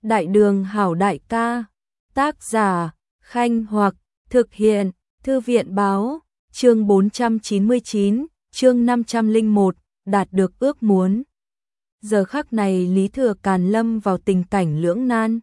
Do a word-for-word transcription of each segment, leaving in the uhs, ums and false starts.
Đại đường hảo đại ca, tác giả, Khanh Hoặc, thực hiện, Thư viện báo, chương bốn trăm chín mươi chín, chương năm trăm lẻ một, đạt được ước muốn. Giờ khắc này Lý Thừa Càn lâm vào tình cảnh lưỡng nan.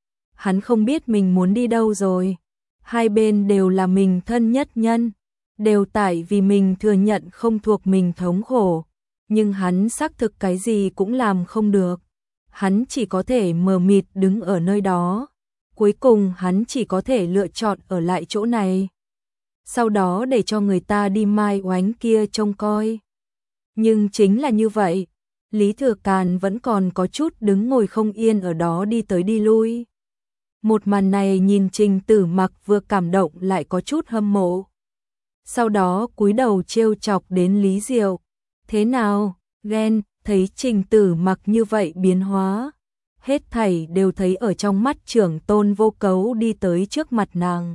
Hắn không biết mình muốn đi đâu rồi. Hai bên đều là mình thân nhất nhân, đều tại vì mình thừa nhận không thuộc mình thống khổ. Nhưng hắn xác thực cái gì cũng làm không được. Hắn chỉ có thể mờ mịt đứng ở nơi đó. Cuối cùng hắn chỉ có thể lựa chọn ở lại chỗ này. Sau đó để cho người ta đi mai oánh kia trông coi. Nhưng chính là như vậy, Lý Thừa Càn vẫn còn có chút đứng ngồi không yên ở đó đi tới đi lui. Một màn này nhìn Trình Tử Mặc vừa cảm động lại có chút hâm mộ. Sau đó cúi đầu trêu chọc đến Lý Diệu. Thế nào, ghen, thấy Trình Tử Mặc như vậy biến hóa. Hết thảy đều thấy ở trong mắt trưởng tôn Vô Cấu đi tới trước mặt nàng.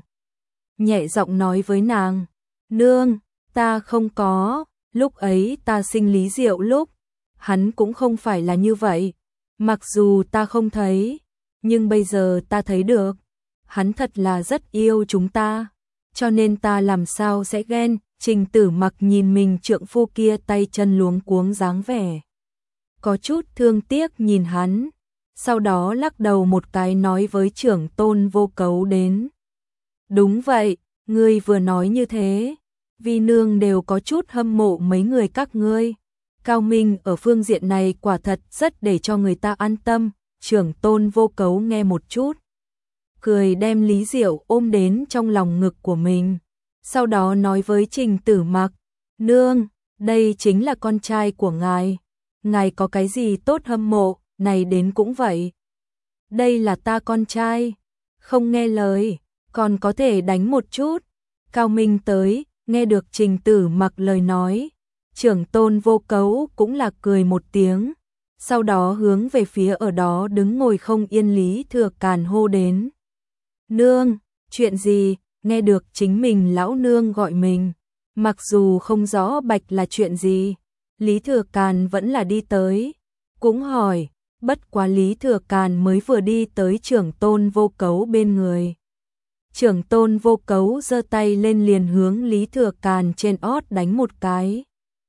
Nhẹ giọng nói với nàng, nương, ta không có, lúc ấy ta sinh Lý Diệu lúc, hắn cũng không phải là như vậy. Mặc dù ta không thấy, nhưng bây giờ ta thấy được, hắn thật là rất yêu chúng ta, cho nên ta làm sao sẽ ghen. Trình Tử Mặc nhìn mình trượng phu kia tay chân luống cuống dáng vẻ, có chút thương tiếc nhìn hắn, sau đó lắc đầu một cái nói với trưởng tôn Vô Cấu đến. Đúng vậy, ngươi vừa nói như thế, vi nương đều có chút hâm mộ mấy người các ngươi. Cao minh ở phương diện này quả thật rất để cho người ta an tâm. Trưởng tôn Vô Cấu nghe một chút, cười đem Lý Diệu ôm đến trong lòng ngực của mình. Sau đó nói với Trình Tử Mặc, nương, đây chính là con trai của ngài. Ngài có cái gì tốt hâm mộ, này đến cũng vậy. Đây là ta con trai, không nghe lời, còn có thể đánh một chút. Cao Minh tới, nghe được Trình Tử Mặc lời nói. Trưởng tôn Vô Cấu cũng là cười một tiếng. Sau đó hướng về phía ở đó đứng ngồi không yên Lý Thừa Càn hô đến. Nương, chuyện gì? Nghe được chính mình lão nương gọi mình. Mặc dù không rõ bạch là chuyện gì, Lý Thừa Càn vẫn là đi tới. Cũng hỏi, bất quá Lý Thừa Càn mới vừa đi tới trưởng tôn Vô Cấu bên người. Trưởng tôn Vô Cấu giơ tay lên liền hướng Lý Thừa Càn trên ót đánh một cái.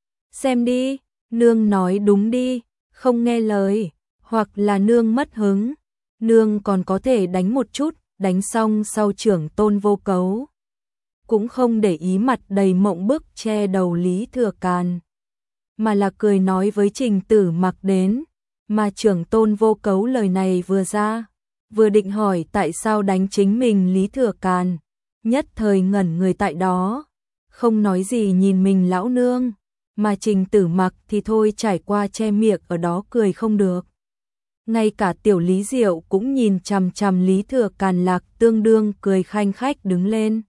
Xem đi, nương nói đúng đi, không nghe lời, hoặc là nương mất hứng, nương còn có thể đánh một chút. Đánh xong sau trưởng tôn Vô Cấu cũng không để ý mặt đầy mộng bức che đầu Lý Thừa Càn, mà là cười nói với Trình Tử Mặc đến. Mà trưởng tôn Vô Cấu lời này vừa ra, vừa định hỏi tại sao đánh chính mình Lý Thừa Càn, nhất thời ngẩn người tại đó, không nói gì nhìn mình lão nương. Mà Trình Tử Mặc thì thôi trải qua che miệng ở đó cười không được. Ngay cả tiểu Lý Diệu cũng nhìn chằm chằm Lý Thừa Càn lạc tương đương cười khanh khách đứng lên.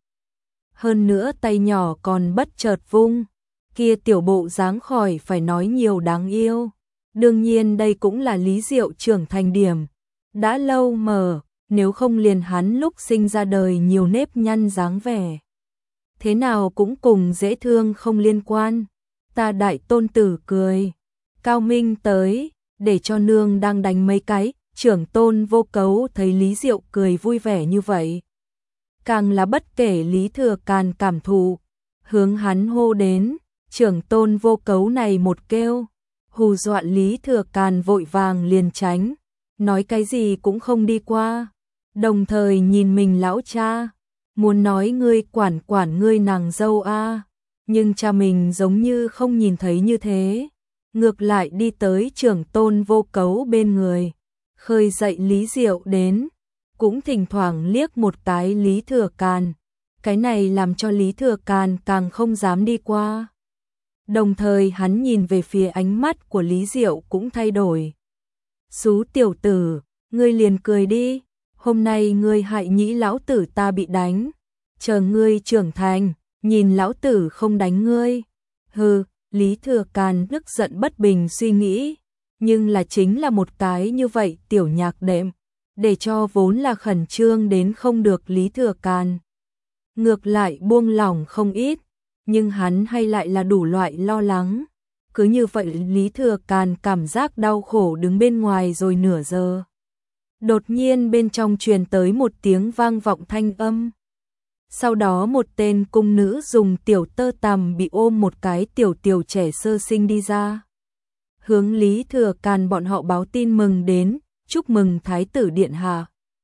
Hơn nữa tay nhỏ còn bất chợt vung, kia tiểu bộ dáng khỏi phải nói nhiều đáng yêu. Đương nhiên đây cũng là Lý Diệu trưởng thành điểm. Đã lâu mờ, nếu không liền hắn lúc sinh ra đời nhiều nếp nhăn dáng vẻ. Thế nào cũng cùng dễ thương không liên quan. Ta đại tôn tử cười. Cao Minh tới, để cho nương đang đánh mấy cái. Trưởng tôn Vô Cấu thấy Lý Diệu cười vui vẻ như vậy, càng là bất kể Lý Thừa Càn cảm thụ, hướng hắn hô đến. Trưởng tôn Vô Cấu này một kêu, hù dọa Lý Thừa Càn vội vàng liền tránh, nói cái gì cũng không đi qua. Đồng thời nhìn mình lão cha, muốn nói ngươi quản quản ngươi nàng dâu a, nhưng cha mình giống như không nhìn thấy như thế. Ngược lại đi tới trưởng tôn Vô Cấu bên người, khơi dậy Lý Diệu đến, cũng thỉnh thoảng liếc một cái Lý Thừa Càn. Cái này làm cho Lý Thừa Càn càng không dám đi qua. Đồng thời hắn nhìn về phía ánh mắt của Lý Diệu cũng thay đổi. Xú tiểu tử, ngươi liền cười đi, hôm nay ngươi hại nhĩ lão tử ta bị đánh, chờ ngươi trưởng thành, nhìn lão tử không đánh ngươi. Hừ. Lý Thừa Càn tức giận bất bình suy nghĩ, nhưng là chính là một cái như vậy tiểu nhạc đệm, để cho vốn là khẩn trương đến không được Lý Thừa Càn ngược lại buông lỏng không ít, nhưng hắn hay lại là đủ loại lo lắng. Cứ như vậy Lý Thừa Càn cảm giác đau khổ đứng bên ngoài rồi nửa giờ. Đột nhiên bên trong truyền tới một tiếng vang vọng thanh âm. Sau đó một tên cung nữ dùng tiểu tơ tằm bị ôm một cái tiểu tiểu trẻ sơ sinh đi ra. Hướng Lý Thừa Càn bọn họ báo tin mừng đến, chúc mừng Thái tử Điện Hạ.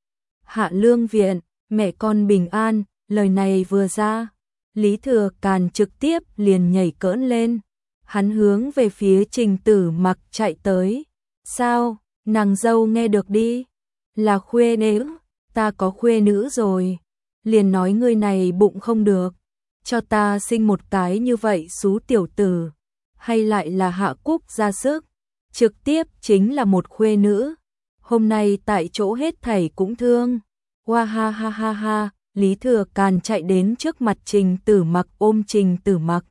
Hạ Lương Viện, mẹ con bình an, lời này vừa ra. Lý Thừa Càn trực tiếp liền nhảy cỡn lên. Hắn hướng về phía Trình Tử Mặc chạy tới. Sao, nàng dâu nghe được đi. Là khuê nữ, ta có khuê nữ rồi. Liền nói ngươi này bụng không được. Cho ta sinh một cái như vậy xú tiểu tử. Hay lại là Hạ Cúc ra sức. Trực tiếp chính là một khuê nữ. Hôm nay tại chỗ hết thảy cũng thương. Hoa ha ha ha ha. Lý Thừa Càn chạy đến trước mặt Trình Tử Mặc ôm Trình Tử Mặc.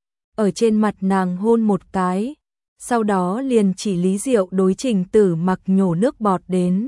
Ở trên mặt nàng hôn một cái. Sau đó liền chỉ Lý Diệu đối Trình Tử Mặc nhổ nước bọt đến.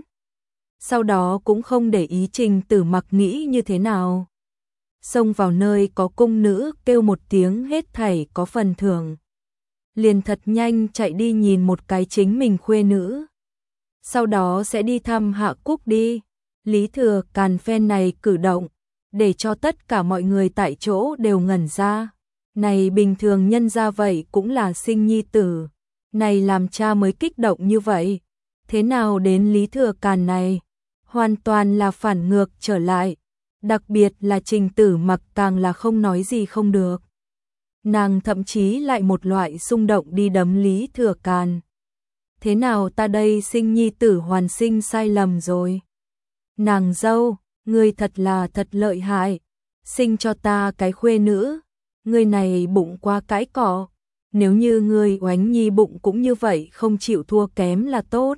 Sau đó cũng không để ý Trình Tử Mặc nghĩ như thế nào. Xông vào nơi có cung nữ kêu một tiếng hết thảy có phần thưởng. Liền thật nhanh chạy đi nhìn một cái chính mình khuê nữ. Sau đó sẽ đi thăm Hạ Cúc đi. Lý Thừa Càn phen này cử động, để cho tất cả mọi người tại chỗ đều ngẩn ra. Này bình thường nhân ra vậy cũng là sinh nhi tử. Này làm cha mới kích động như vậy. Thế nào đến Lý Thừa Càn này? Hoàn toàn là phản ngược trở lại. Đặc biệt là Trình Tử Mặc càng là không nói gì không được. Nàng thậm chí lại một loại xung động đi đấm Lý Thừa Càn. Thế nào ta đây sinh nhi tử hoàn sinh sai lầm rồi? Nàng dâu, ngươi thật là thật lợi hại. Sinh cho ta cái khuê nữ. Ngươi này bụng quá cái cỏ. Nếu như ngươi oánh nhi bụng cũng như vậy không chịu thua kém là tốt.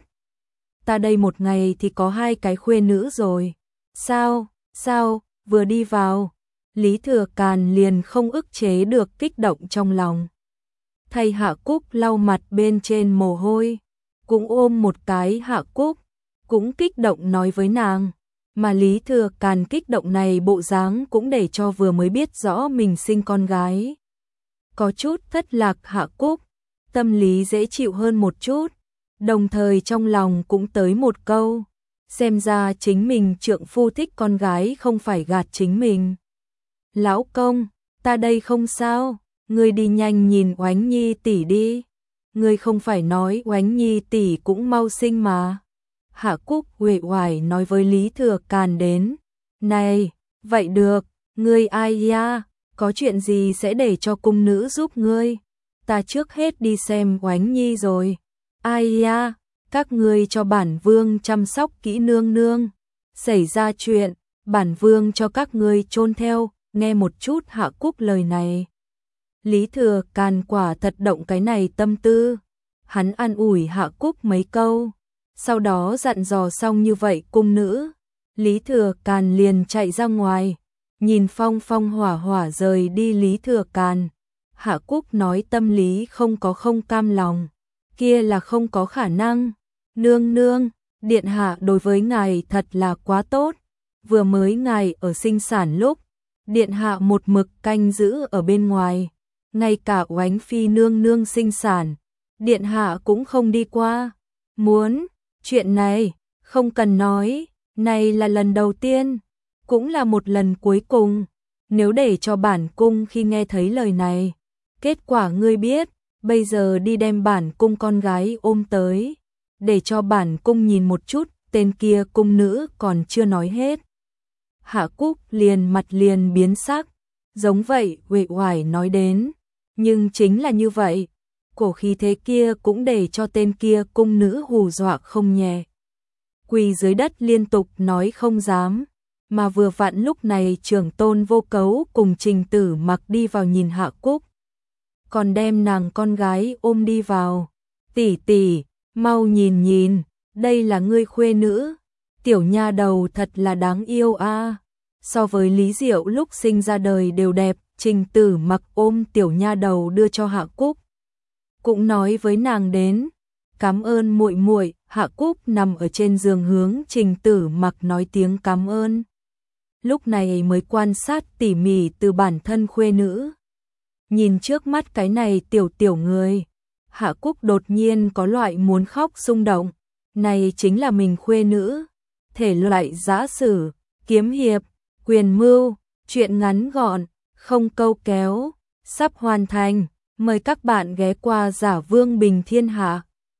Ta đây một ngày thì có hai cái khuê nữ rồi. Sao, sao, vừa đi vào. Lý Thừa Càn liền không ức chế được kích động trong lòng. Thay Hạ Cúc lau mặt bên trên mồ hôi. Cũng ôm một cái Hạ Cúc. Cũng kích động nói với nàng. Mà Lý Thừa Càn kích động này bộ dáng cũng để cho vừa mới biết rõ mình sinh con gái. Có chút thất lạc Hạ Cúc. Tâm lý dễ chịu hơn một chút. Đồng thời trong lòng cũng tới một câu. Xem ra chính mình trượng phu thích con gái không phải gạt chính mình. Lão công, ta đây không sao. Ngươi đi nhanh nhìn Oánh Nhi tỷ đi. Ngươi không phải nói Oánh Nhi tỷ cũng mau sinh mà. Hạ Cúc uể oải nói với Lý Thừa Càn đến. Này, vậy được, ngươi ai ya, có chuyện gì sẽ để cho cung nữ giúp ngươi. Ta trước hết đi xem Oánh Nhi rồi. Ai ya, các ngươi cho bản vương chăm sóc kỹ nương nương. Xảy ra chuyện, bản vương cho các ngươi chôn theo, nghe một chút Hạ Cúc lời này. Lý Thừa Càn quả thật động cái này tâm tư. Hắn an ủi Hạ Cúc mấy câu. Sau đó dặn dò xong như vậy cung nữ. Lý Thừa Càn liền chạy ra ngoài. Nhìn phong phong hỏa hỏa rời đi Lý Thừa Càn. Hạ Cúc nói tâm lý không có không cam lòng. Kia là không có khả năng. Nương nương, điện hạ đối với ngài thật là quá tốt. Vừa mới ngài ở sinh sản lúc. Điện hạ một mực canh giữ ở bên ngoài. Ngay cả Oánh Phi nương nương sinh sản. Điện hạ cũng không đi qua. Muốn, chuyện này, không cần nói. Này là lần đầu tiên. Cũng là một lần cuối cùng. Nếu để cho bản cung khi nghe thấy lời này. Kết quả ngươi biết. Bây giờ đi đem bản cung con gái ôm tới. Để cho bản cung nhìn một chút. Tên kia cung nữ còn chưa nói hết. Hạ Cúc liền mặt liền biến sắc. Giống vậy uể oải nói đến. Nhưng chính là như vậy. Cổ khí thế kia cũng để cho tên kia cung nữ hù dọa không nhẹ. Quỳ dưới đất liên tục nói không dám. Mà vừa vặn lúc này trưởng tôn Vô Cấu cùng Trình Tử Mặc đi vào nhìn Hạ Cúc. Còn đem nàng con gái ôm đi vào. Tỷ tỷ, mau nhìn nhìn, đây là ngươi khuê nữ. Tiểu nha đầu thật là đáng yêu a. So với Lý Diệu lúc sinh ra đời đều đẹp. Trình Tử Mặc ôm tiểu nha đầu đưa cho Hạ Cúc. Cũng nói với nàng đến. Cảm ơn muội muội. Hạ Cúc nằm ở trên giường hướng Trình Tử Mặc nói tiếng cảm ơn. Lúc này mới quan sát tỉ mỉ từ bản thân khuê nữ. Nhìn trước mắt cái này tiểu tiểu người. Hạ Cúc đột nhiên có loại muốn khóc xung động. này chính là mình khuê nữ. Thể loại giã sử, kiếm hiệp, quyền mưu, truyện ngắn gọn, không câu kéo, sắp hoàn thành. Mời các bạn ghé qua Giả Vương Bình Thiên Hạ.